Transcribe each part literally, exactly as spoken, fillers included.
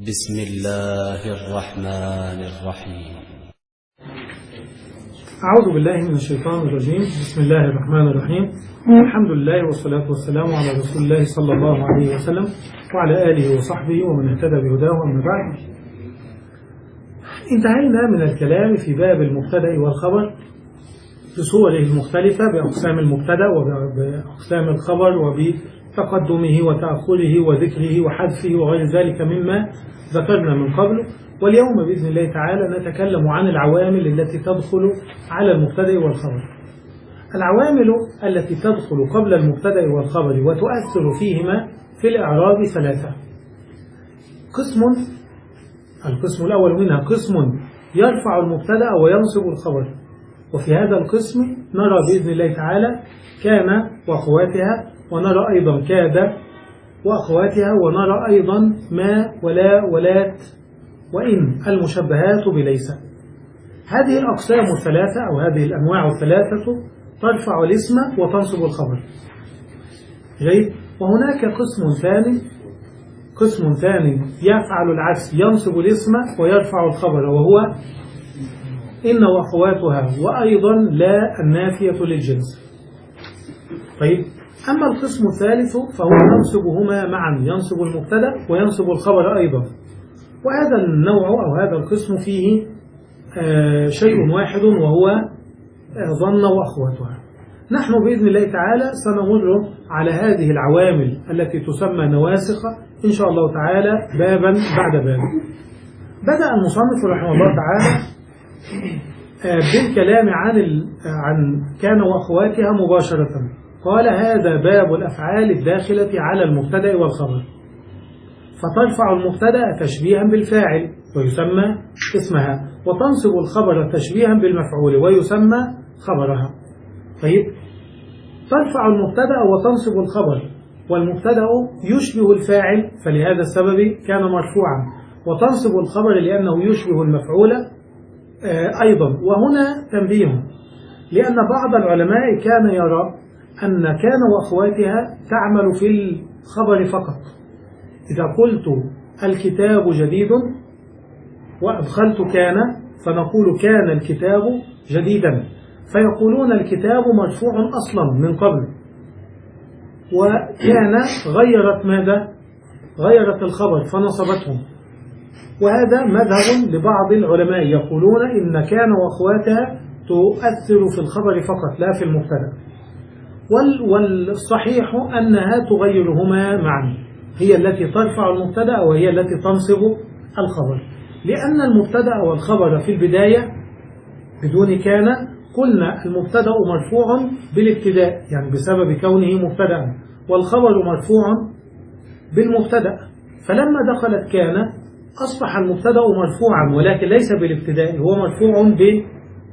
بسم الله الرحمن الرحيم. أعوذ بالله من الشيطان الرجيم. بسم الله الرحمن الرحيم. الحمد لله والصلاة والسلام على رسول الله صلى الله عليه وسلم وعلى آله وصحبه ومن اهتدى بهداه. أما بعد، انتهينا من الكلام في باب المبتدأ والخبر بصوره المختلفة، بأقسام المبتدأ وبأقسام الخبر وبتقدمه وتأخره وذكره وحذفه وغير ذلك مما ذكرنا من قبل. واليوم بإذن الله تعالى نتكلم عن العوامل التي تدخل على المبتدأ والخبر. العوامل التي تدخل قبل المبتدأ والخبر وتؤثر فيهما في الإعراب ثلاثة. قسم، القسم الأول منها قسم يرفع المبتدأ وينصب الخبر، وفي هذا القسم نرى بإذن الله تعالى كان وأخواتها، ونرى أيضا كاد وأخواتها، ونرى أيضا ما ولا ولات وإن المشبهات بليس. هذه الأقسام الثلاثة أو هذه الأنواع الثلاثة ترفع الاسم وتنصب الخبر. جيد. وهناك قسم ثاني قسم ثاني يفعل العكس، ينصب الاسم ويرفع الخبر، وهو إن وأخواتها، وأيضا لا النافية للجنس. طيب، أما القسم الثالث فهو ينصبهما معا، ينصب المبتدأ وينصب الخبر أيضا. وهذا النوع أو هذا القسم فيه آه شيء واحد، وهو آه ظن وأخواتها. نحن بإذن الله تعالى سنمر على هذه العوامل التي تسمى نواسخ إن شاء الله تعالى بابا بعد باب. بدأ المصنف رحمه الله تعالى آه بالكلام عن عن كان وأخواتها مباشرة. قال: هذا باب الأفعال الداخلة على المبتدأ والخبر، فترفع المبتدأ تشبيها بالفاعل ويسمى اسمها، وتنصب الخبر تشبيها بالمفعول ويسمى خبرها. طيب، ترفع المبتدأ وتنصب الخبر، والمبتدأ يشبه الفاعل فلهذا السبب كان مرفوعا، وتنصب الخبر لأنه يشبه المفعول أيضا. وهنا تنبيه، لأن بعض العلماء كان يرى أن كان وأخواتها تعمل في الخبر فقط. إذا قلت الكتاب جديد وأدخلت كان فنقول كان الكتاب جديدا، فيقولون الكتاب مرفوع أصلا من قبل، وكان غيرت ماذا؟ غيرت الخبر فنصبتهم. وهذا مذهب لبعض العلماء، يقولون إن كان وأخواتها تؤثر في الخبر فقط لا في المبتدأ. والصحيح أنها تغيرهما معا، هي التي ترفع المبتدأ وهي التي تنصب الخبر، لأن المبتدأ والخبر في البداية بدون كان قلنا المبتدأ مرفوع بالابتداء، يعني بسبب كونه مبتدأ، والخبر مرفوع بالمبتدأ. فلما دخلت كان أصبح المبتدأ مرفوعا، ولكن ليس بالابتداء، هو مرفوع ب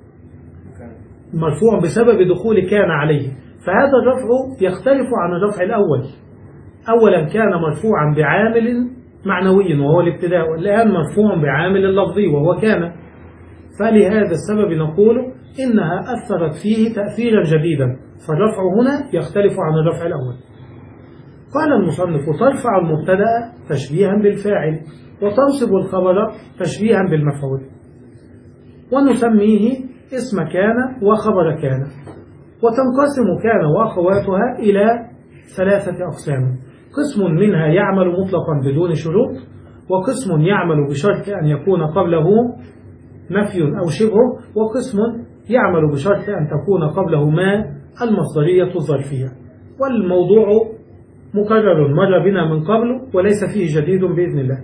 مرفوع بسبب دخول كان عليه. فهذا الرفع يختلف عن الرفع الأول. أولا كان مرفوعا بعامل معنوي وهو الابتداء، والآن مرفوع بعامل لفظي وهو كان. فلهذا السبب نقول إنها أثرت فيه تأثيرا جديدا، فالرفع هنا يختلف عن الرفع الأول. قال المصنف: ترفع المبتدأ تشبيها بالفاعل، وتنصب الخبر تشبيها بالمفعول، ونسميه اسم كان وخبر كان. وتنقسم كان وأخواتها إلى ثلاثة أقسام: قسم منها يعمل مطلقا بدون شروط، وقسم يعمل بشرط أن يكون قبله نفي أو شبه، وقسم يعمل بشرط أن تكون قبله ما المصدرية الظرفية. والموضوع مكرر مر بنا من قبل وليس فيه جديد بإذن الله.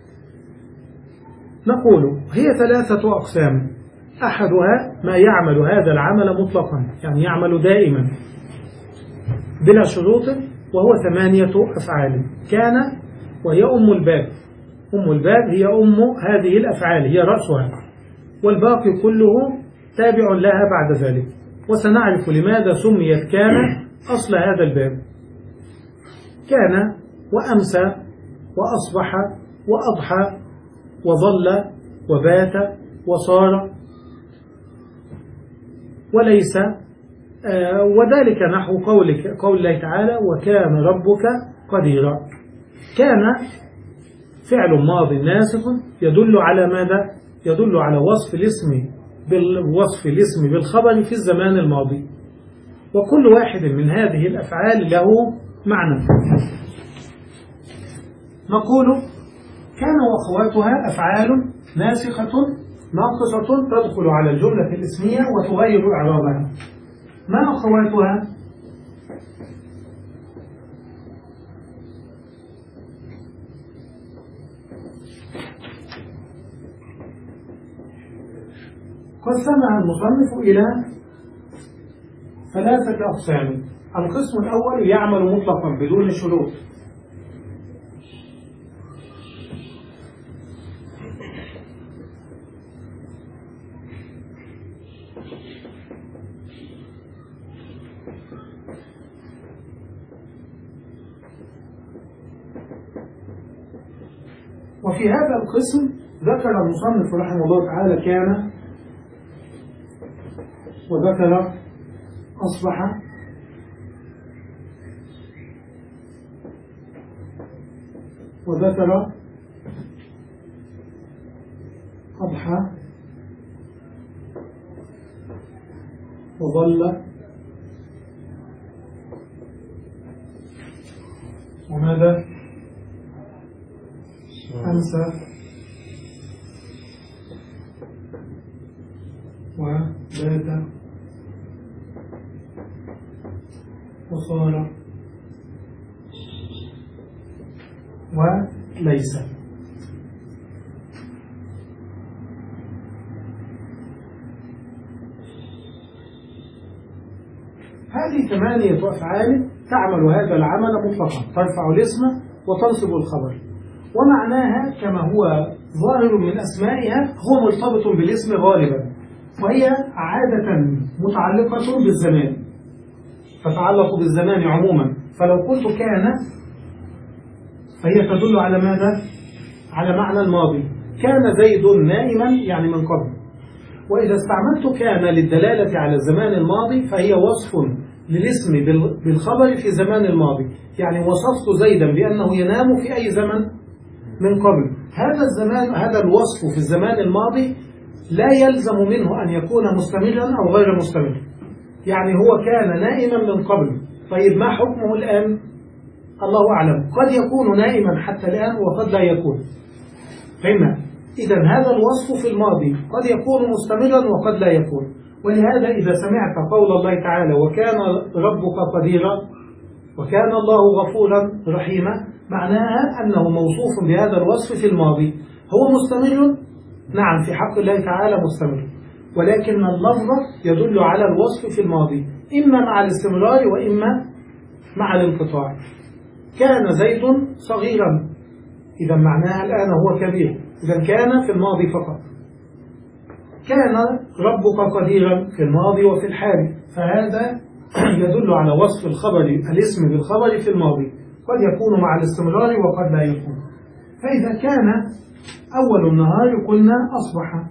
نقول هي ثلاثة أقسام: أحدها ما يعمل هذا العمل مطلقا، يعني يعمل دائما بلا شروط، وهو ثمانية أفعال. كان وهي أم الباب، أم الباب هي أم هذه الأفعال، هي رأسها، والباقي كله تابع لها بعد ذلك. وسنعرف لماذا سميت كان أصل هذا الباب. كان وأمسى وأصبح وأضحى وظل وبات وصار وليس، آه وذلك نحو قولك قول الله تعالى: وكان ربك قديرا. كان فعل ماض ناسخ يدل على ماذا؟ يدل على وصف الاسم بالوصف الاسم بالخبر في الزمان الماضي. وكل واحد من هذه الأفعال له معنى. نقول كان وأخواتها أفعال ناسخة ناقصة تدخل على الجملة الاسمية وتغير إعرابها. ما أخواتها؟ قسمها المصنف إلى ثلاثة أقسام. القسم الأول يعمل مطلقا بدون شروط، وفي هذا القسم ذكر المصنف رحمه الله تعالى كان، وذكر أصبح، وذكر أضحى، وظل، وماذا؟ أمسى، وبات، وصار، وليس. هذه ثمانية أفعال تعمل هذا العمل مطلقا، ترفع الاسم وتنصب الخبر، ومعناها كما هو ظاهر من أسمائها هو مرتبط بالاسم غالبا، وهي عادة متعلقة بالزمان، تتعلق بالزمان عموما. فلو قلت كان فهي تدل على ماذا؟ على معنى الماضي. كان زيد نائما يعني من قبل. وإذا استعملت كان للدلالة على الزمان الماضي فهي وصف للاسم بالخبر في زمان الماضي، يعني وصفت زيدا بأنه ينام في أي زمن من قبل. هذا الزمان، هذا الوصف في الزمان الماضي لا يلزم منه أن يكون مستمرا أو غير مستمر. يعني هو كان نائما من قبل، طيب ما حكمه الآن؟ الله أعلم، قد يكون نائما حتى الآن وقد لا يكون. فهمنا؟ إذا هذا الوصف في الماضي قد يكون مستمرا وقد لا يكون. ولهذا إذا سمعت قول الله تعالى وكان ربك قديرا وكان الله غفورا رحيما، معناها أنه موصوف بهذا الوصف في الماضي. هو مستمر؟ نعم، في حق الله تعالى مستمر، ولكن اللفظ يدل على الوصف في الماضي إما مع الاستمرار وإما مع الانقطاع. كان زيد صغيرا، إذا معناها الآن هو كبير، إذا كان في الماضي فقط. كان ربك قديرا في الماضي وفي الحال، فهذا يدل على وصف الخبر الاسم بالخبر في الماضي، قد يكون مع الاستمرار وقد لا يكون. فإذا كان أول النهار قلنا أصبح،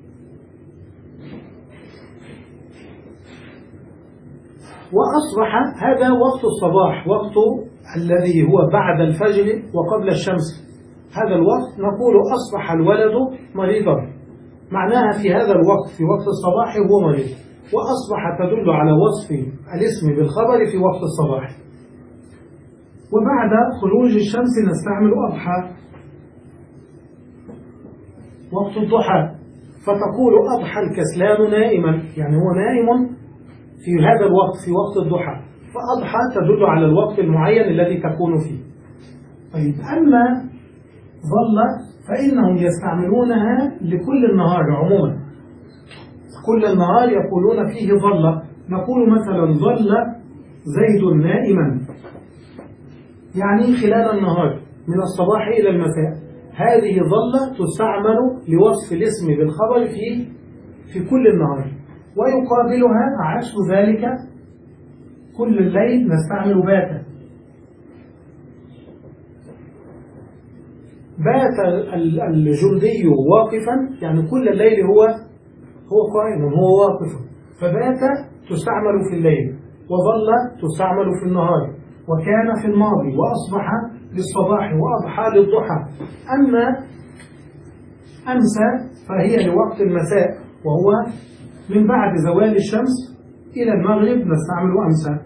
وأصبح هذا وقت الصباح، وقت الذي هو بعد الفجر وقبل الشمس. هذا الوقت نقول أصبح الولد مريضا، معناها في هذا الوقت في وقت الصباح هو مريض. وأصبح تدل على وصف الاسم بالخبر في وقت الصباح. وبعد خروج الشمس نستعمل أضحى، وقت الضحى، فتقول أضحى الكسلان نائما، يعني هو نائم في هذا الوقت في وقت الضحى، فأضحى تدل على الوقت المعين الذي تكون فيه. طيب أما ظل فإنهم يستعملونها لكل النهار عموما، كل النهار يقولون فيه ظل. نقول مثلا ظل زيد نائما، يعني خلال النهار من الصباح إلى المساء. هذه ظل تستعمل لوصف الاسم بالخبر في في كل النهار. ويقابلها عكس ذلك كل الليل نستعمل بات. بات الجندي واقفا، يعني كل الليل هو هو قائم، هو واقف، فبات تستعمل في الليل، وظل تستعمل في النهار، وكان في الماضي، وأصبح للصباح وأضحى للضحى. أما أمسى فهي لوقت المساء، وهو من بعد زوال الشمس إلى المغرب نستعمل أمسى.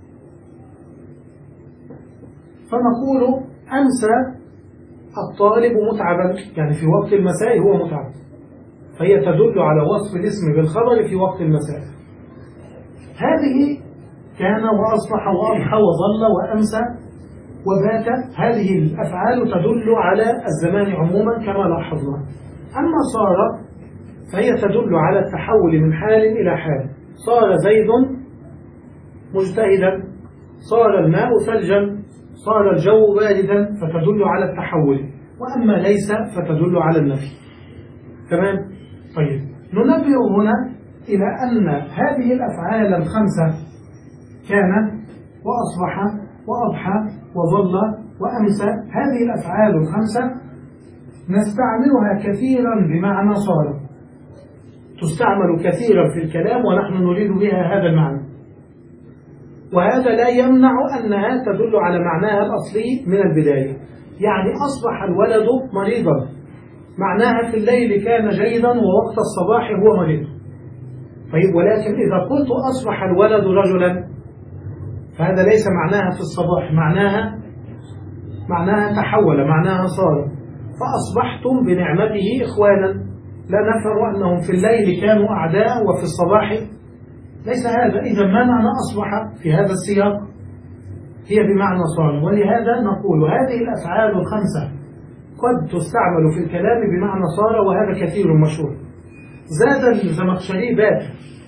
فنقول أمسى الطالب متعبا، يعني في وقت المساء هو متعب، فهي تدل على وصف الاسم بالخبر في وقت المساء. هذه كان وأصبح وأضحى وظل وأمسى وبات، هذه الأفعال تدل على الزمان عموما كما لاحظنا. أما صار فهي تدل على التحول من حال إلى حال. صار زيد مجتهدا، صار الماء ثلجا، صار الجو باردا، فتدل على التحول. وأما ليس فتدل على النفي. تمام؟ طيب، ننبه هنا إلى أن هذه الأفعال الخمسة كان وأصبح وأضحى وظل وأمسى، هذه الأفعال الخمسة نستعملها كثيرا بمعنى صار، تستعمل كثيرا في الكلام ونحن نريد بها هذا المعنى، وهذا لا يمنع أنها تدل على معناها الأصلي من البداية. يعني أصبح الولد مريضا، معناها في الليل كان جيدا ووقت الصباح هو مريض. طيب، ولكن إذا قلت أصبح الولد رجلا فهذا ليس معناها في الصباح، معناها معناها تحول، معناها صار. فأصبحتم بنعمته إخوانا، لا نفهم أنهم في الليل كانوا أعداء وفي الصباح ليس هذا. إذا ما معنى أصبح في هذا السياق؟ هي بمعنى صار. ولهذا نقول هذه الأفعال الخمسة قد تستعمل في الكلام بمعنى صار، وهذا كثير مشهور. زاد الزمخشري بات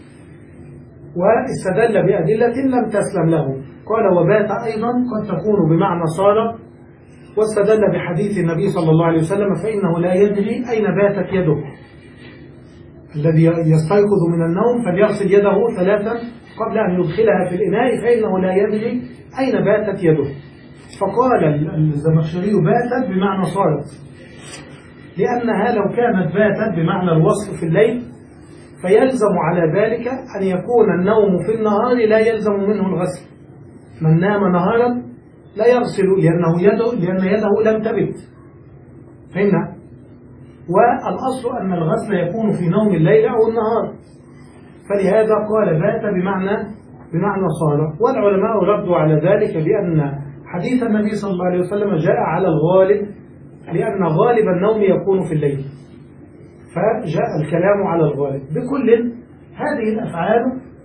واستدل بأدلة لم تسلم له، قال وبات أيضا قد تكون بمعنى صار، واستدل بحديث النبي صلى الله عليه وسلم فإنه لا يدري أين باتت يده، الذي يستيقظ من النوم فليغسل يده ثلاثا قبل أن يدخلها في الإناء فإنه لا يدري أين باتت يده. فقال الزمخشري باتت بمعنى صارت، لأنها لو كانت باتت بمعنى الوصف في الليل فيلزم على ذلك أن يكون النوم في النهار لا يلزم منه الغسل. من نام نهارا لا يغسل لأنه يده لأن يده لم تبت. فهمنا؟ والأصل أن الغسل يكون في نوم الليل أو النهار، فلهذا قال بات بمعنى بمعنى صار. والعلماء ردوا على ذلك بأن حديث النبي صلى الله عليه وسلم جاء على الغالب، لأن غالب النوم يكون في الليل، فجاء الكلام على الغالب. بكل هذه الأفعال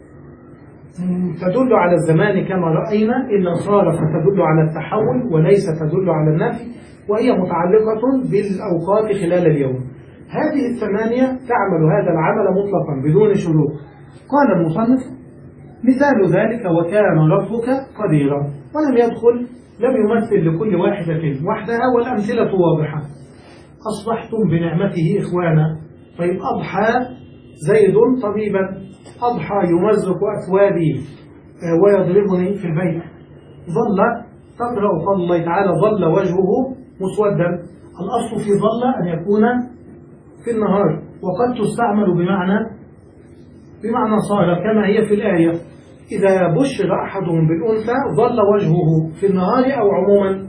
تدل على الزمان كما رأينا، إلا صار فتدل على التحول وليس تدل على النفي، وهي متعلقة بالأوقات خلال اليوم. هذه الثمانية تعمل هذا العمل مطلقا بدون شروط. قال المصنف مثال ذلك وكان ربك قديرا، ولم يدخل لم يمثل لكل واحدة وحدها، والأمثلة واضحة. أصبحتم بنعمته إخوانا. طيب، أضحى زيد طبيبا، أضحى يمزق أثوابي ويضربني في البيت. ظل تقرأ قول الله تعالى ظل وجهه مسودا، الأصل في ظل أن يكون في النهار، وقد تستعمل بمعنى بمعنى صار كما هي في الآية إذا بشر أحدهم بالأنثى ظل وجهه في النهار، أو عموما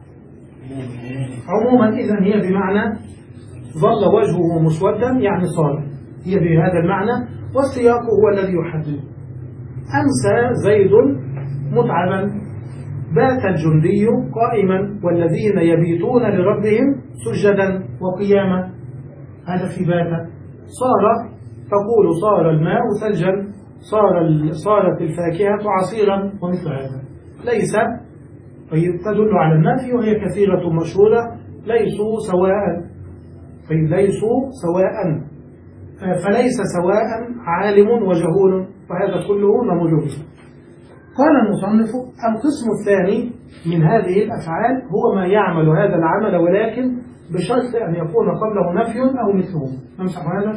عموما إذن هي بمعنى ظل وجهه مسودا يعني صار، هي بهذا المعنى، والسياق هو الذي يحدد. أمسى زيد متعبا، بات الجندي قائما، والذين يبيتون لربهم سجدا وقياما، هذا في بات. صار تقول صار الماء ثلجا، صار صارت الفاكهة عصيرا، ومثل هذا. ليس طيب تدل على النفي، وهي كثيرة مشهورة، ليسوا سواء. طيب ليسوا سواء، فليس سواء عالم وجهول، فهذا كله نمر به. قال المصنف القسم الثاني من هذه الأفعال هو ما يعمل هذا العمل ولكن بشرط أن يكون قبله نفي أو مثله. نمسح هذا.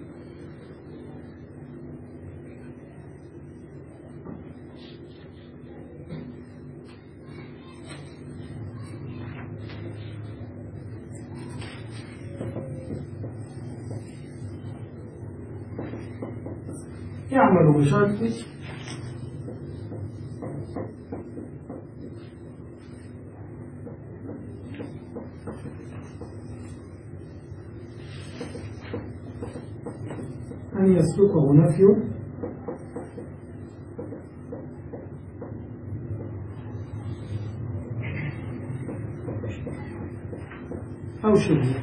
يعمل بشرط أن يسبقه نفي أو شبه،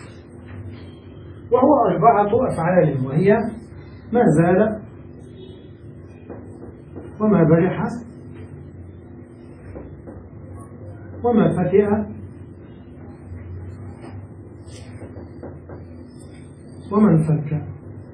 وهو أربعة أفعال، وهي ما زال وما برح وما فتئ وما انفك.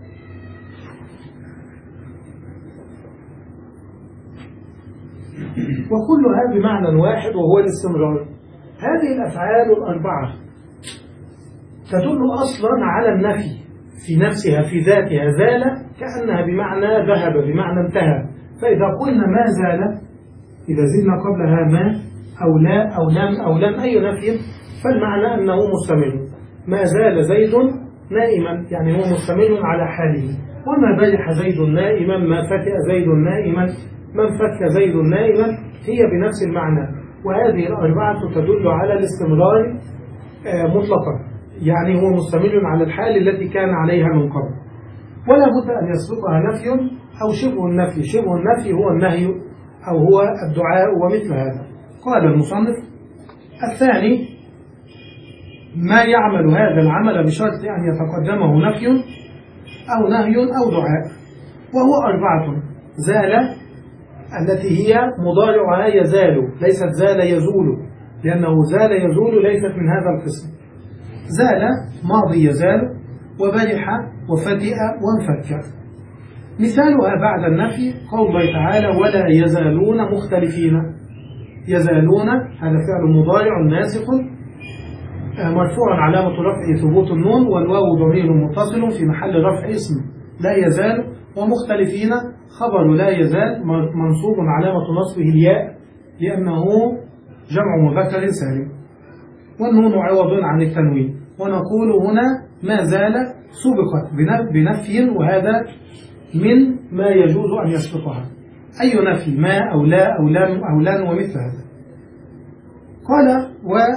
وكلها بمعنى واحد وهو الاستمرار. هذه الأفعال الأربعة تدل أصلا على النفي في نفسها في ذاتها. زال كأنها بمعنى ذهب، بمعنى انتهى. فإذا قلنا ما زال، إذا زدنا قبلها ما أو لا أو لم أو لم أي نفي، فالمعنى أنه مستمر. ما زال زيد نائما، يعني هو مستمر على حاله. وما برح زيد نائما، ما فتئ زيد نائما، من فك زيد نائما، هي بنفس المعنى. وهذه الأربعة تدل على الاستمرار مطلقا، يعني هو مستمر على الحال التي كان عليها من قبل. ولا بد أن يسبقها نفي أو شبه النفي. شبه النفي هو النهي أو هو الدعاء ومثل هذا. قال المصنف: الثاني ما يعمل هذا العمل بشرط أن يتقدمه نفي أو نهي أو دعاء، وهو أربعة. زال التي هي مضارعها يزال، ليست زال يزول، لأنه زال يزول ليست من هذا القسم. زال ماضي يزال، وبرح وفتئ وانفك. مثالها بعد النفي قول الله تعالى: ولا يزالون مختلفين. يزالون هذا فعل مضارع ناسخ مرفوع علامة رفعه ثبوت النون، والواو ضمير متصل في محل رفع اسم لا يزال. ومختلفين خبر لا يزال منصوب علامة نصبه الياء لأنه جمع مذكر سالم، والنون عوض عن التنوين. ونقول هنا ما زال سبقت بنفي، وهذا من ما يجوز أن يسبقها. أي نفي، ما أو لا أو لم أو لن ومثل هذا. قال: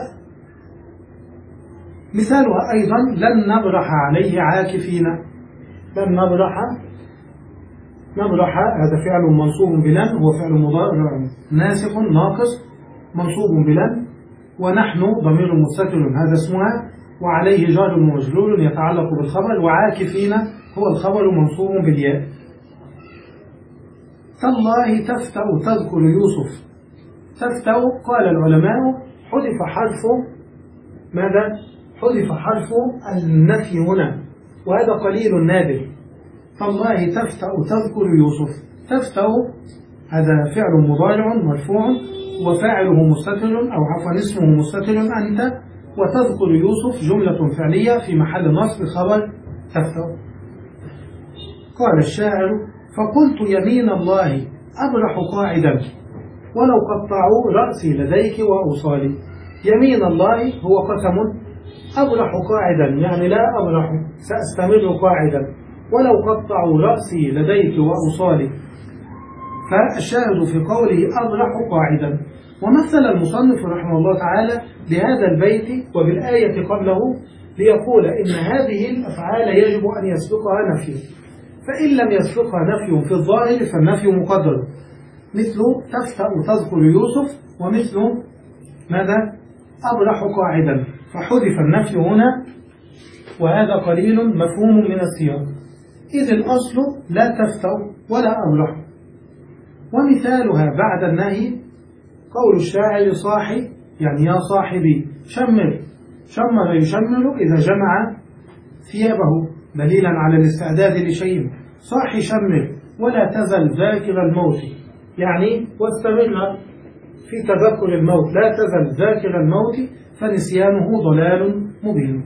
ومثالها أيضا لن نبرح عليه عاكفين. لن نبرح، نبرح هذا فعل منصوب بلن، هو فعل مضارع ناسخ ناقص منصوب بلن. ونحن ضمير مستتر هذا اسمها، وعليه جار ومجرور يتعلق بالخبر. وعاكفين هو الخبر منصوب بالياء. تالله تفتأ تذكر يوسف. تفتأ قال العلماء حذف حرف ماذا؟ حذف حرف النفي هنا، وهذا قليل نادر. تالله تفتأ تذكر يوسف. تفتأ هذا فعل مضارع مرفوع وفاعله مستتر أو عفوا اسمه مستتر أنت، وتذكر يوسف جملة فعلية في محل نصب خبر تفتأ. قال الشاعر: فقلت يمين الله أبرح قاعدا ولو قطعوا رأسي لديك وأوصالي. يمين الله هو قسم، أبرح قاعدا يعني لا أبرح، سأستمر قاعدا، ولو قطعوا رأسي لديك وأوصالي. فالشاهد في قوله أبرح قاعدا. ومثل المصنف رحمه الله تعالى بهذا البيت وبالآية قبله ليقول إن هذه الأفعال يجب أن يسبقها نفي، فإن لم يسبقها نفي في الظاهر فالنفي مقدر، مثل تفتأ تذكر يوسف، ومثل ماذا؟ أبرح قاعدا، فحذف النفي هنا، وهذا قليل مفهوم من السياق، إذ الأصل لا تفتأ ولا أبرح. ومثالها بعد النهي قول الشاعر: صاحي يعني يا صاحبي، شمر. شمر يشمر إذا جمع ثيابه دليلا على الاستعداد لشيء. صاحي شمر ولا تزل ذاكر الموت، يعني واستمر في تذكر الموت، لا تزل ذاكر الموت فنسيانه ضلال مبين.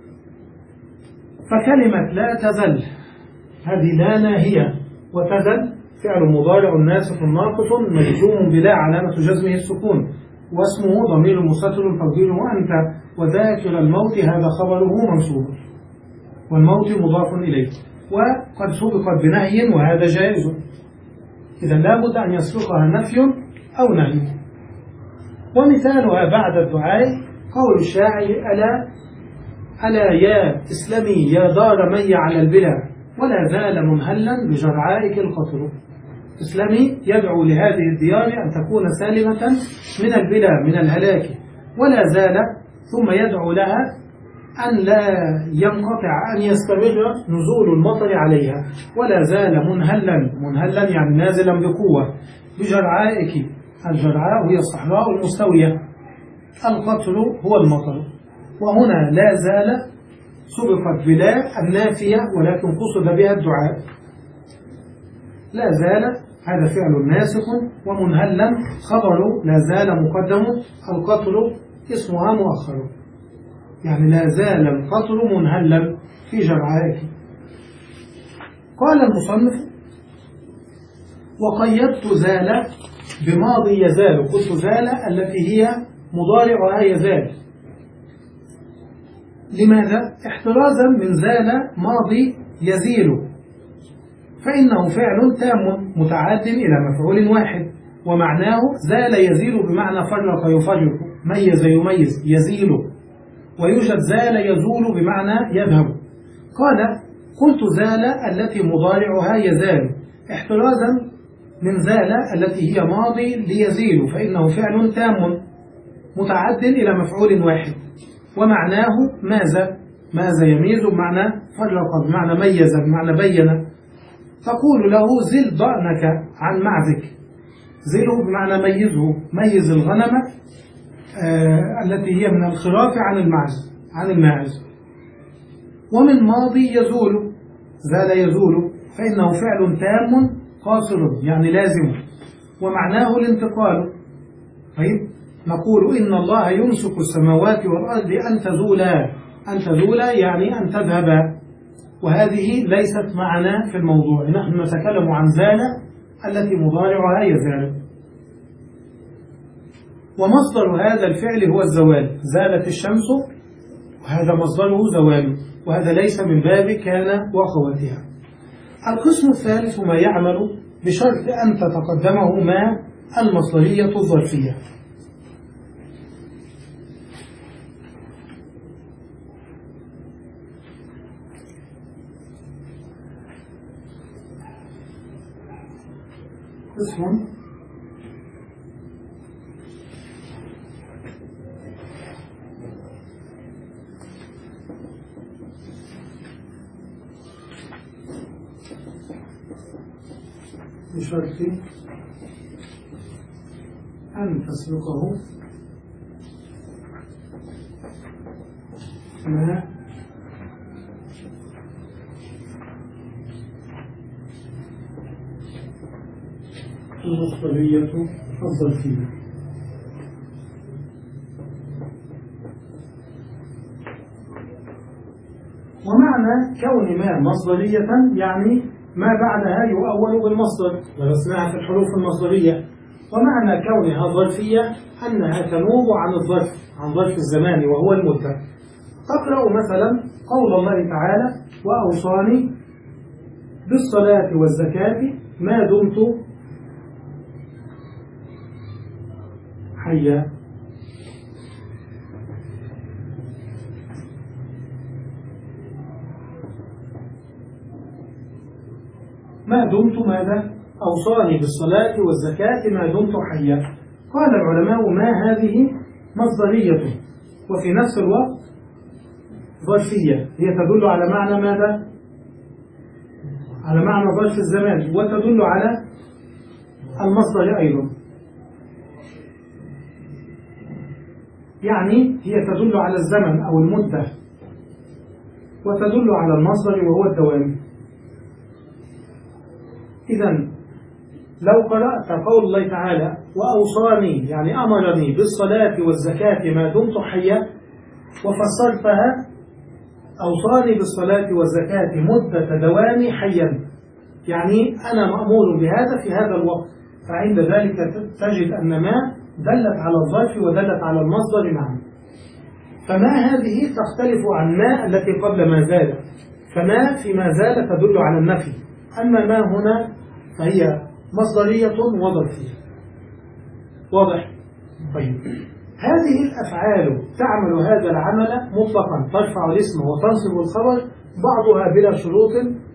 فكلمة لا تزل هذه لا ناهية، وتزل فعل مضارع ناسخ ناقص مجزوم بلا علامة جزمه السكون، واسمه ضمير مستتر تقديره أنت، وذاكر الموت هذا خبره منصوب، والموت مضاف إليه، وقد سبقت بنهي وهذا جائز. إذا لا بد أن يسبقها نفي أو نهي. ومثالها بعد الدعاء قول الشاعر: ألا ألا يا إسلامي يا دار مي على البلا. ولا زال منهلا بجرعائك القطر. إسلامي يدعو لهذه الديار أن تكون سالمة من البلا من الهلاك، ولا زال، ثم يدعو لها أن لا ينقطع، أن يستمر نزول المطر عليها. ولا زال منهلا، منهلا يعني نازلا بقوة، بجرعائك. الجرعاء هي الصحراء المستوية، القطر هو المطر. وهنا لا زال سبقت بلا النافية ولكن قصد بها الدعاء. لا زال هذا فعل ناسخ، ومنهلا خبر لا زال مقدم، القطر اسمها مؤخر، يعني لا زال القطر منهلا في جرعائك. قال المصنف: وقيدت زال بماضي يزال. قلت زال التي هي مضارعها يزال. لماذا؟ احترازا من زال ماضي يزيل، فإنه فعل تام متعاد إلى مفعول واحد، ومعناه زال يزيل بمعنى فرق يفرق، ميز يميز، يزيل. ويوجد زال يزول بمعنى يذهب. قال: قلت زال التي مضارعها يزال، احترازا من زال التي هي ماضي ليزيل، فإنه فعل تام متعد إلى مفعول واحد، ومعناه ماذا؟ ماذا يميز بمعنى فرق، بمعنى ميز، بمعنى بين. تقول له: زل ضأنك عن معزك. زله بمعنى ميزه، ميز الغنم آه التي هي من الخراف عن المعز، عن الماعز. ومن ماضي يزول، زال يزول، فإنه فعل تام قاصر يعني لازم، ومعناه الانتقال. طيب، نقول إن الله يمسك السماوات والأرض أن تزولا. أن تزولا يعني أن تذهبا، وهذه ليست معنا في الموضوع. نحن نتكلم عن زال التي مضارعها يزال. ومصدر هذا الفعل هو الزوال. زالت الشمس، وهذا مصدره زوال، وهذا ليس من باب كان وأخواتها. القسم الثالث ما يعمل بشرط أن تتقدمه ما المصدرية الظرفية. قسم بشرط أن تسبقه ما المصدرية الظرفية. ومعنى كون ما مصدرية يعني ما بعدها يؤول بالمصدر، درسناها في الحروف المصدرية. ومعنى كونها ظرفية أنها تنوب عن الظرف، عن ظرف الزمان وهو المدة. تقرأ مثلا قول الله تعالى: وأوصاني بالصلاة والزكاة ما دمت حيا. ما دمت ماذا؟ أوصاني بالصلاة والزكاة ما دمت حيا. قال العلماء: ما هذه مصدرية، وفي نفس الوقت ظرفية، هي تدل على معنى ماذا؟ على معنى ظرف الزمان، وتدل على المصدر أيضا، يعني هي تدل على الزمن أو المدة، وتدل على المصدر وهو الدوام. إذن لو قرأت قول الله تعالى: وأوصاني يعني أمرني بالصلاة والزكاة ما دمت حيا، وفسرتها: أوصاني بالصلاة والزكاة مدة دوامي حيا، يعني أنا مأمور بهذا في هذا الوقت. فعند ذلك تجد أن ما دلت على الظرف ودلت على المصدر معا. فما هذه تختلف عن ما التي قبل ما زال، فما في ما زال تدل على النفي، أما ما هنا فهي مصدرية وظرفية. واضح؟ طيب، هذه الأفعال تعمل هذا العمل مطلقا، ترفع الاسم وتنصب الخبر، بعضها بلا شروط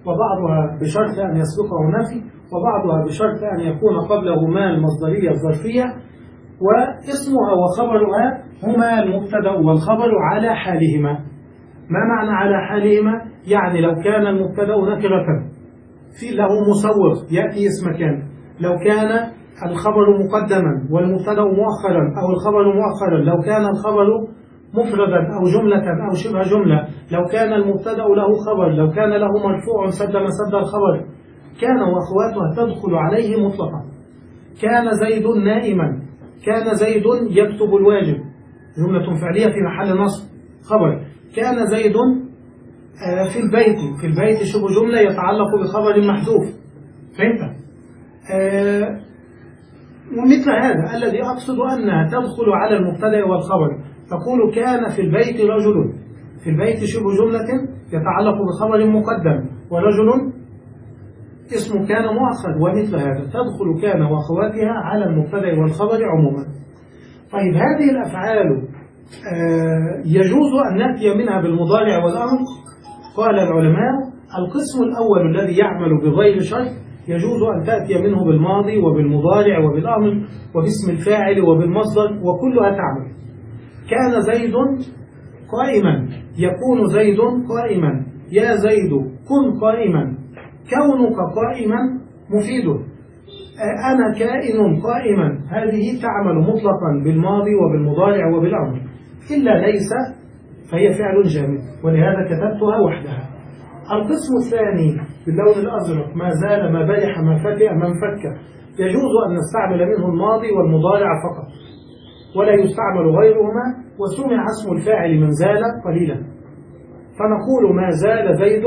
وبعضها بشرط أن يسبقه نفي، وبعضها بشرط أن يكون قبله ما المصدرية الظرفية، واسمها وخبرها هما المبتدأ والخبر على حالهما. ما معنى على حالهما؟ يعني لو كان المبتدأ نكرة في له مصور يأتي اسم كان، لو كان الخبر مقدما والمبتدأ مؤخرا أو الخبر مؤخرا، لو كان الخبر مفردا أو جملة أو شبه جملة، لو كان المبتدأ له خبر، لو كان له مرفوع سد مسد الخبر، كان وأخواتها تدخل عليه مطلقا. كان زيد نائما، كان زيد يكتب الواجب، جملة فعلية في محل نصب خبر. كان زيد في البيت، في البيت شبه جملة يتعلق بخبر محذوف. فهمت؟ آه ومثل هذا الذي أقصد أنها تدخل على المبتدأ والخبر. تقول كان في البيت رجل، في البيت شبه جملة يتعلق بخبر مقدم، ورجل اسم كان مؤخر، ومثل هذا تدخل كان وأخواتها على المبتدأ والخبر عموما. طيب هذه الأفعال آه يجوز أن نأتي منها بالمضارع والأمر. قال العلماء القسم الأول الذي يعمل بغير شرط يجوز أن تأتي منه بالماضي وبالمضارع وبالأمر وباسم الفاعل وبالمصدر، وكلها تعمل. كان زيد قائما، يكون زيد قائما، يا زيد كن قائما، كونك قائما مفيد، أنا كائن قائما، هذه تعمل مطلقا بالماضي وبالمضارع وبالأمر، إلا ليس فهي فعل جامد، ولهذا كتبتها وحدها. القسم الثاني باللون الأزرق ما زال ما برح ما فتئ ما انفك، يجوز أن نستعمل منه الماضي والمضارع فقط ولا يستعمل غيرهما، وسمع اسم الفاعل من زال قليلا، فنقول ما زال زيد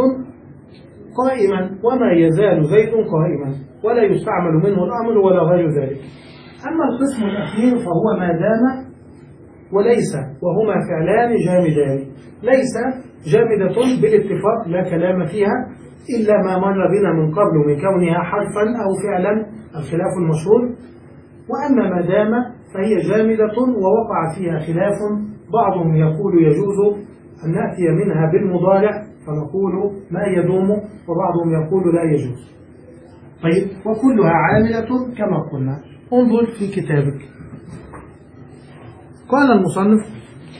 قائما وما يزال زيد قائما، ولا يستعمل منه الأمر ولا غير ذلك. أما القسم الأخير فهو ما دام وليس، وهما فعلان جامدان. ليس جامدة بالاتفاق لا كلام فيها إلا ما مر بنا من قبل من كونها حرفا أو فعلا، الخلاف المشهور. وأما ما دام فهي جامدة ووقع فيها خلاف، بعضهم يقول يجوز أن نأتي منها بالمضارع فنقول ما يدوم، وبعضهم يقول لا يجوز. طيب وكلها عاملة كما قلنا. انظر في كتابك. قال المصنف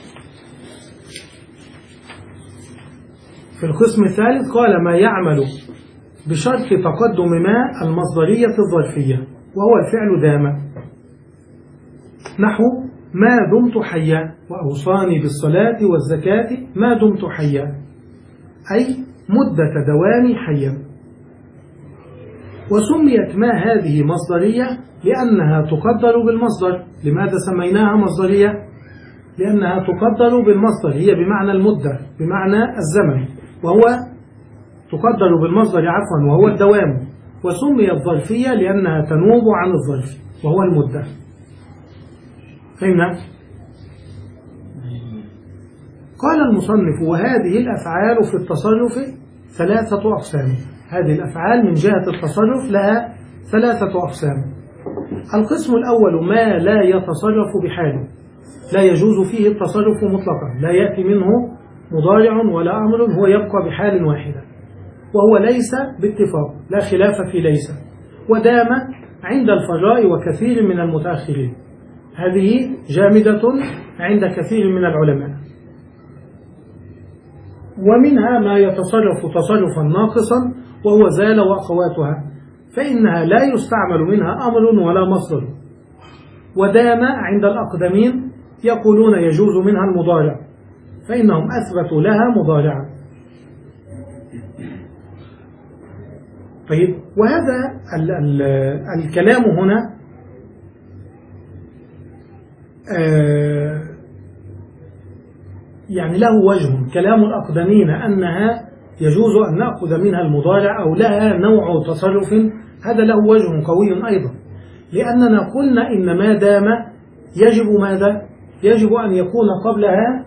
في القسم الثالث قال ما يعمل بشرط تقدم ما المصدرية الظرفية وهو الفعل دام، نحو ما دمت حيا وأوصاني بالصلاة والزكاة ما دمت حيا، أي مدة دوامي حيا. وسميت ما هذه مصدرية لأنها تقدر بالمصدر. لماذا سميناها مصدرية؟ لأنها تقدر بالمصدر، هي بمعنى المدة بمعنى الزمن، وهو تقدر بالمصدر عفوا وهو الدوام. وسميت ظرفية لأنها تنوب عن الظرف وهو المدة. فهمنا؟ قال المصنف وهذه الأفعال في التصرف ثلاثة أقسام. هذه الأفعال من جهة التصرف لها ثلاثة أقسام. القسم الأول ما لا يتصرف بحاله، لا يجوز فيه التصرف مطلقا، لا يأتي منه مضارع ولا أمر، هو يبقى بحال واحدة، وهو ليس باتفاق، لا خلاف في ليس. ودام عند الفراء وكثير من المتأخرين، هذه جامدة عند كثير من العلماء. ومنها ما يتصرف تصرفا ناقصا وهو زال وأخواتها، فإنها لا يستعمل منها أمر ولا مصدر. ودام عند الأقدمين يقولون يجوز منها المضارع، فإنهم أثبتوا لها مضارعا. طيب وهذا ال ال الكلام هنا آه يعني له وجه. كلام الأقدمين أنها يجوز أن نأخذ منها المضارع أو لها نوع تصرف، هذا له وجه قوي أيضا، لأننا قلنا إن ما دام يجب ماذا؟ يجب أن يكون قبلها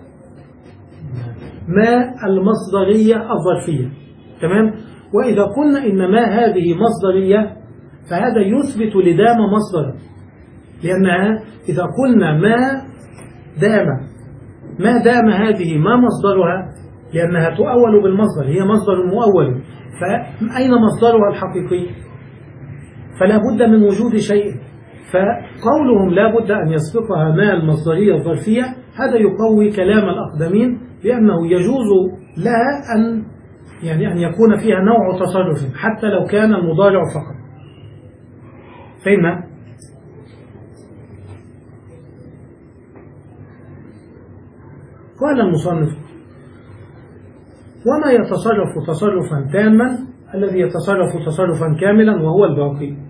ما المصدرية الظرفية، تمام؟ وإذا قلنا إن ما هذه مصدرية فهذا يثبت لدام مصدر، لأنها إذا قلنا ما دام ما دام هذه ما مصدرها لأنها تؤول بالمصدر، هي مصدر مؤول، فأين مصدرها الحقيقي؟ فلا بد من وجود شيء. فقولهم لا بد أن يسبقها ما المصدرية الظرفية هذا يقوي كلام الأقدمين بأنه يجوز لها أن يعني أن يكون فيها نوع تصرف حتى لو كان المضارع فقط. فهمنا؟ قال المصنف: وما يتصرف تصرفا تاما الذي يتصرف تصرفا كاملا وهو الباقي.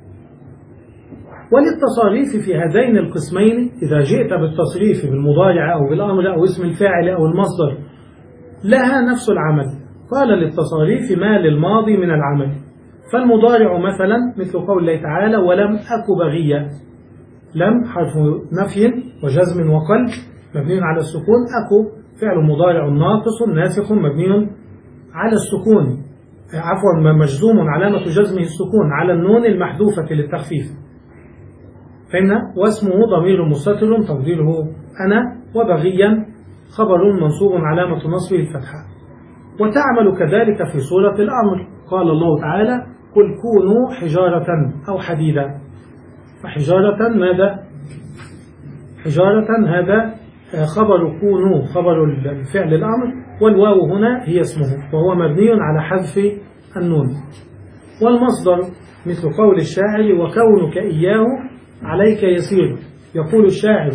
وللتصاريف في هذين القسمين إذا جئت بالتصريف بالمضارع أو بالأمر أو اسم الفاعل أو المصدر لها نفس العمل. قال: للتصاريف ما للماضي من العمل. فالمضارع مثلا مثل قول الله تعالى: ولم أك بغيا. لم حرف نفي وجزم وقلب مبني على السكون، أكو فعل مضارع ناقص ناسخ مبني على السكون، عفوا مجزوم علامة جزمه السكون على النون المحذوفة للتخفيف. فإن واسمه ضمير مستتر تقديره أنا، وبغيا خبر منصوب علامة نصبه الفتحة. وتعمل كذلك في سورة الأمر. قال الله تعالى: قل كونوا حجارة أو حديدا. فحجارة ماذا؟ حجارة هذا خبر كونوا خبر الفعل الأمر، والواو هنا هي اسمه وهو مبني على حذف النون. والمصدر مثل قول الشاعر: وكونك إياه عليك يسير. يقول الشاعر: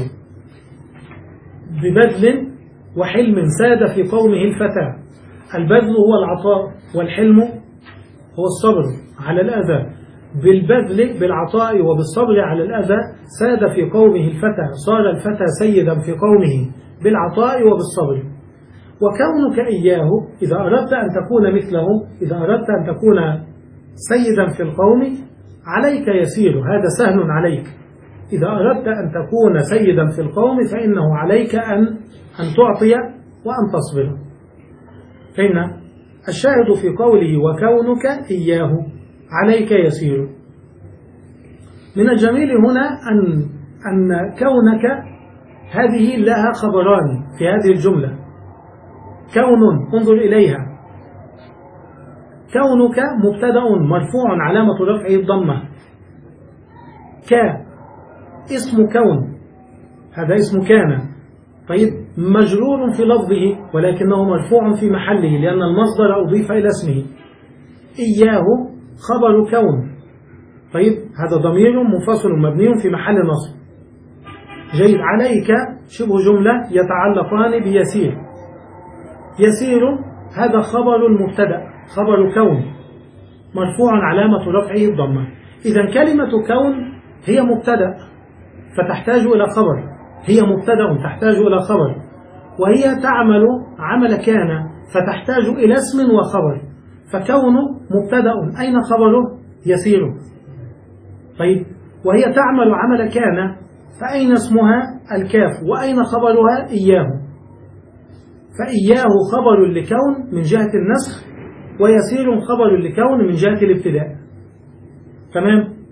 ببذل وحلم ساد في قومه الفتى. البذل هو العطاء، والحلم هو الصبر على الأذى. بالبذل بالعطاء وبالصبر على الأذى ساد في قومه الفتى، صار الفتى سيدا في قومه بالعطاء وبالصبر. وكونك إياه إذا أردت أن تكون مثله، إذا أردت أن تكون سيدا في القوم عليك يسير، هذا سهل عليك. إذا أردت أن تكون سيدا في القوم فإنه عليك أن أن تعطي وأن تصبر. فإن الشاهد في قوله: وكونك إياه عليك يسير. من الجميل هنا أن أن كونك هذه لها خبران في هذه الجملة. كون انظر إليها، كونك مبتدأ مرفوع علامة رفعه الضمة. ك اسم كون، هذا اسم كان، طيب مجرور في لفظه ولكنه مرفوع في محله لأن المصدر أضيف إلى اسمه. إياه خبر كون، طيب هذا ضمير منفصل مبني في محل نصب. جيد. عليك شبه جملة يتعلقان بيسير. يسير هذا خبر المبتدأ، خبر كون مرفوع علامة رفعه الضمة. إذا كلمة كون هي مبتدأ فتحتاج إلى خبر، هي مبتدأ تحتاج إلى خبر، وهي تعمل عمل كان فتحتاج إلى اسم وخبر. فكون مبتدأ، أين خبره؟ يسير. طيب وهي تعمل عمل كان، فأين اسمها؟ الكاف. وأين خبرها؟ إياه. فإياه خبر لكون من جهة النسخ، ويسير خبر لكون من جهة الابتداء. تمام.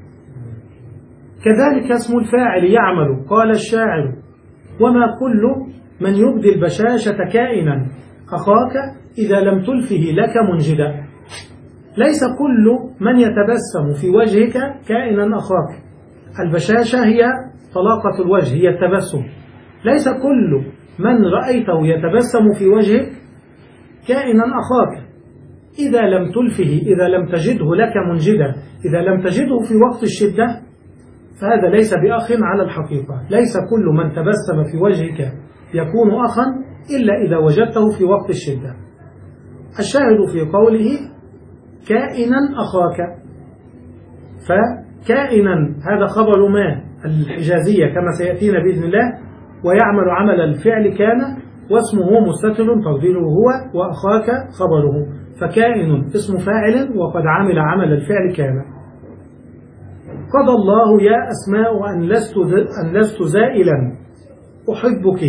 كذلك اسم الفاعل يعمل. قال الشاعر: وما كل من يبدي البشاشة كائنا أخاك إذا لم تلفه لك منجدا. ليس كل من يتبسم في وجهك كائنا أخاك. البشاشة هي طلاقة الوجه، هي التبسم. ليس كل من رأيته يتبسم في وجهك كائنا أخاك إذا لم تلفه، إذا لم تجده لك منجدا. إذا لم تجده في وقت الشدة فهذا ليس بأخ على الحقيقة. ليس كل من تبسم في وجهك يكون أخا إلا إذا وجدته في وقت الشدة. الشاهد في قوله كائنا أخاك، فكائنا هذا خبر ما الحجازية كما سيأتينا بإذن الله، ويعمل عمل الفعل كان، واسمه مستتر تقديره هو، وأخاك خبره. فكائن اسم فاعل وقد عمل عمل الفعل كان. قضى الله يا أسماء أن لست, أن لست زائلا أحبك.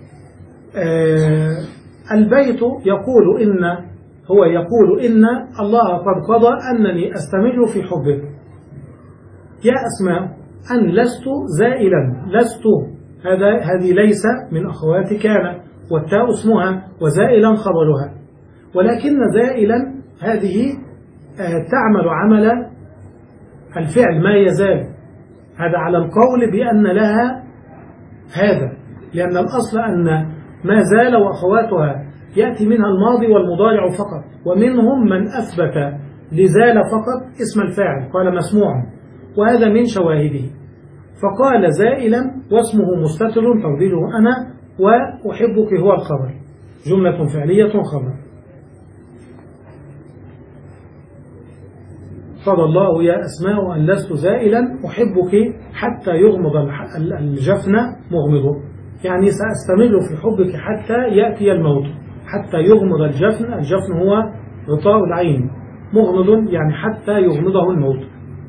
آه البيت يقول إن هو يقول إن الله قد قضى أنني أستمر في حبك. يا أسماء أن لست زائلا، لست هذا هذه ليس من أخوات كان، والتاء اسمها وزائلا خبرها. ولكن زائلا هذه تعمل عمل الفعل ما يزال، هذا على القول بأن لها هذا، لأن الأصل أن ما زال وأخواتها يأتي منها الماضي والمضارع فقط، ومنهم من أثبت لزال فقط اسم الفاعل قال مسموع، وهذا من شواهده. فقال زائلا واسمه مستتر تقديره أنا وأحبك هو الخبر، جملة فعلية خبر. قال الله يا أسماء أن لست زائلا أحبك حتى يغمض الجفن مغمضه، يعني سأستمر في حبك حتى يأتي الموت، حتى يغمض الجفن، الجفن هو غطاء العين، مغمض يعني حتى يغمضه الموت.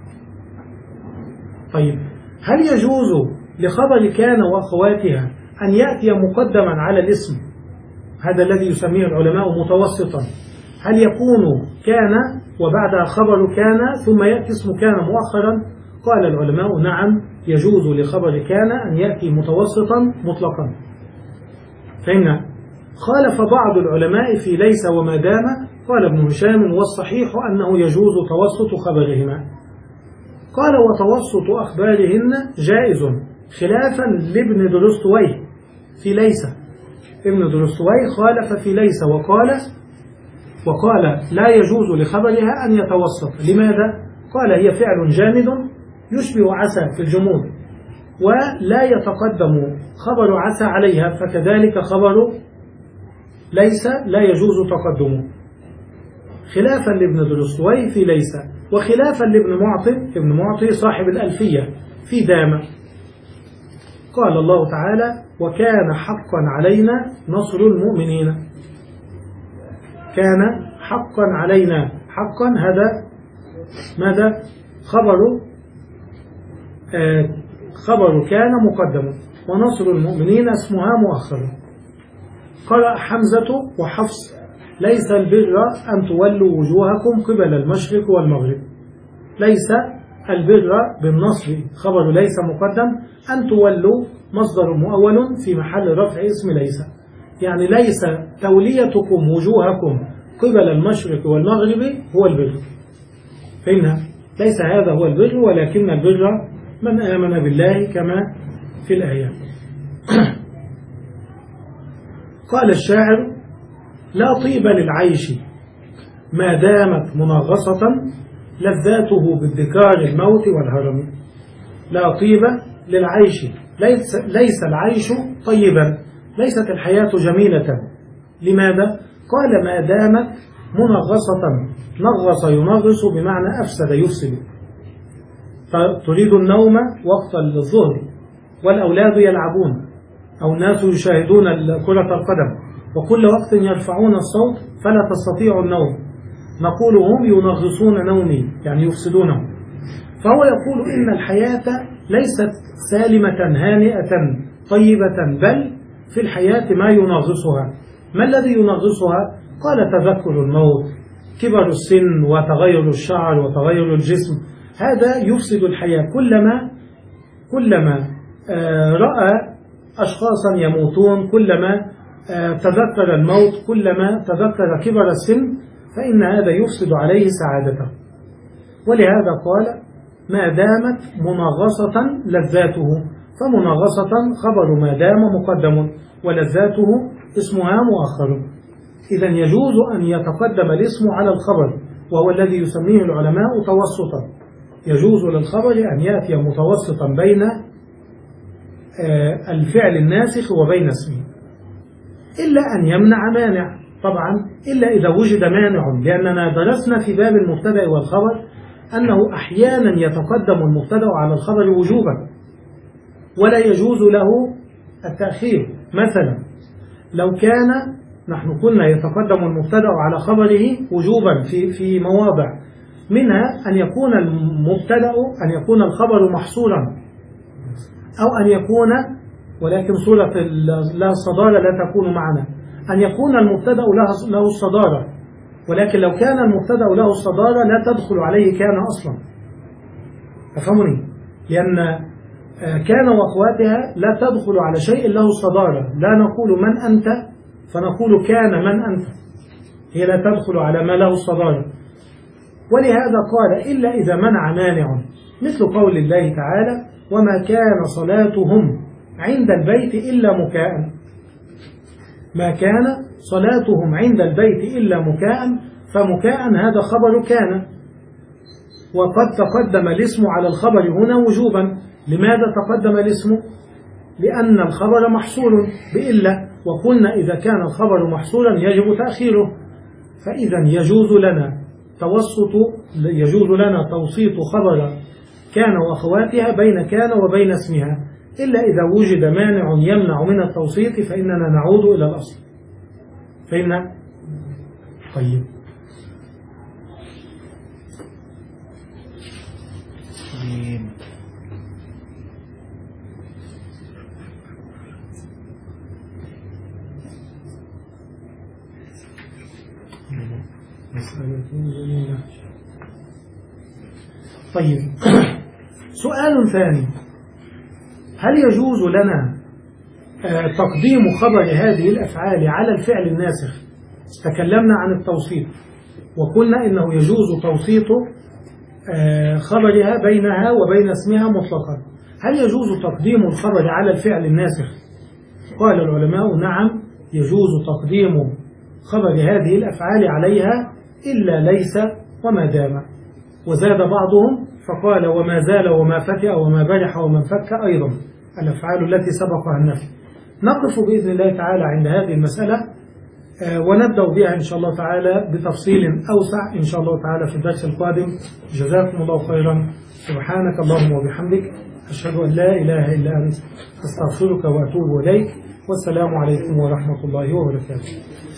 طيب هل يجوز لخبر كان وأخواتها أن يأتي مقدما على الاسم؟ هذا الذي يسميه العلماء متوسطا. هل يكون كان وبعدها خبر كان ثم يأتي اسم كان مؤخرا؟ قال العلماء نعم، يجوز لخبر كان أن يأتي متوسطا مطلقا. فإن خالف بعض العلماء في ليس وما دام، قال ابن هشام والصحيح أنه يجوز توسط خبرهما. قال وتوسط أخبارهن جائز خلافا لابن درستويه في ليس. ابن درستويه خالف في ليس وقال وقال لا يجوز لخبرها أن يتوسط. لماذا؟ قال هي فعل جامد يشبه عسى في الجمود، ولا يتقدم خبر عسى عليها، فكذلك خبر ليس لا يجوز تقدمه، خلافا لابن درستويه في ليس، وخلافا لابن معطي ابن معطي صاحب الألفية في دام. قال الله تعالى وكان حقا علينا نصر المؤمنين. كان حقا علينا، حقا هذا ماذا؟ خبر آه خبر كان مقدم، ونصر المؤمنين اسمها مؤخر. قرأ حمزة وحفص ليس البر أن تولوا وجوهكم قبل المشرق والمغرب. ليس البر بالنصب خبر ليس مقدم، أن تولوا مصدر مؤول في محل رفع اسم ليس، يعني ليس توليتكم وجوهكم قبل المشرق والمغرب هو البر، فإن ليس هذا هو البر، ولكن البر من آمن بالله كما في الآيات. قال الشاعر لا طيب للعيش ما دامت منغصة لذاته بالذكار الموت والهرم. لا طيب للعيش، ليس, ليس العيش طيبا، ليست الحياة جميلة. لماذا؟ قال ما دامت منغصة، نغص ينغص بمعنى أفسد يفسد. تريد النوم وقت الظهر والأولاد يلعبون أو الناس يشاهدون كرة القدم، وكل وقت يرفعون الصوت فلا تستطيع النوم، نقول هم ينغصون نومي يعني يفسدونه. فهو يقول إن الحياة ليست سالمة هانئة طيبة، بل في الحياة ما ينغصها. ما الذي ينغصها؟ قال تذكر الموت، كبر السن وتغير الشعر وتغير الجسم، هذا يفسد الحياة. كلما كلما رأى أشخاصا يموتون، كلما تذكر الموت، كلما تذكر كبر السن، فإن هذا يفسد عليه سعادته. ولهذا قال ما دامت منغصة لذاته، فمنغصة خبر ما دام مقدم، ولذاته اسمها مؤخر. إذا يجوز أن يتقدم الاسم على الخبر، وهو الذي يسميه العلماء توسطا. يجوز للخبر أن يأتي متوسطا بين الفعل الناسخ وبين اسمه، إلا أن يمنع مانع، طبعا إلا إذا وجد مانع، لأننا درسنا في باب المبتدأ والخبر أنه أحيانا يتقدم المبتدأ على الخبر وجوبا ولا يجوز له التأخير. مثلا لو كان نحن كنا يتقدم المبتدأ على خبره وجوبا في في مواضع، منها أن يكون المبتدأ أن يكون الخبر محصورا، أو أن يكون، ولكن صورة لا الصدارة لا تكون معنا، أن يكون المبتدأ له الصدارة، ولكن لو كان المبتدأ له الصدارة لا تدخل عليه كان أصلا. تفهمني؟ لأن كان وأخواتها لا تدخل على شيء له الصدارة، لا نقول من أنت فنقول كان من أنت، هي لا تدخل على ما له الصدارة. ولهذا قال إلا إذا منع مانع، مثل قول الله تعالى وما كان صلاتهم عند البيت إلا مكاء. ما كان صلاتهم عند البيت إلا مكاء، فمكاء هذا خبر كان، وقد تقدم الاسم على الخبر هنا وجوبا. لماذا تقدم الاسم؟ لأن الخبر محصول بإلا، وقلنا إذا كان الخبر محصولا يجب تأخيره، فإذا يجوز لنا توسط يجوز لنا توسيط خبر كان وأخواتها بين كان وبين اسمها، إلا إذا وجد مانع يمنع من التوسيط فإننا نعود إلى الأصل. فهمنا؟ طيب. طيب، سؤال ثاني: هل يجوز لنا تقديم خبر هذه الأفعال على الفعل الناسخ؟ تكلمنا عن التوسيط وقلنا إنه يجوز توسيط خبرها بينها وبين اسمها مطلقا. هل يجوز تقديم الخبر على الفعل الناسخ؟ قال العلماء نعم، يجوز تقديم خبر هذه الأفعال عليها إلا ليس وما دام. وزاد بعضهم فقال وما زال وما فتئ وما برح وما انفك أيضا، الأفعال التي سبقها النفي. نقف بإذن الله تعالى عند هذه المسألة ونبدأ بها إن شاء الله تعالى بتفصيل أوسع إن شاء الله تعالى في الدرس القادم. جزاكم الله خيرا. سبحانك اللهم وبحمدك، أشهد أن لا إله إلا أنت، أستغفرك وأتوب إليك، والسلام عليكم ورحمة الله وبركاته.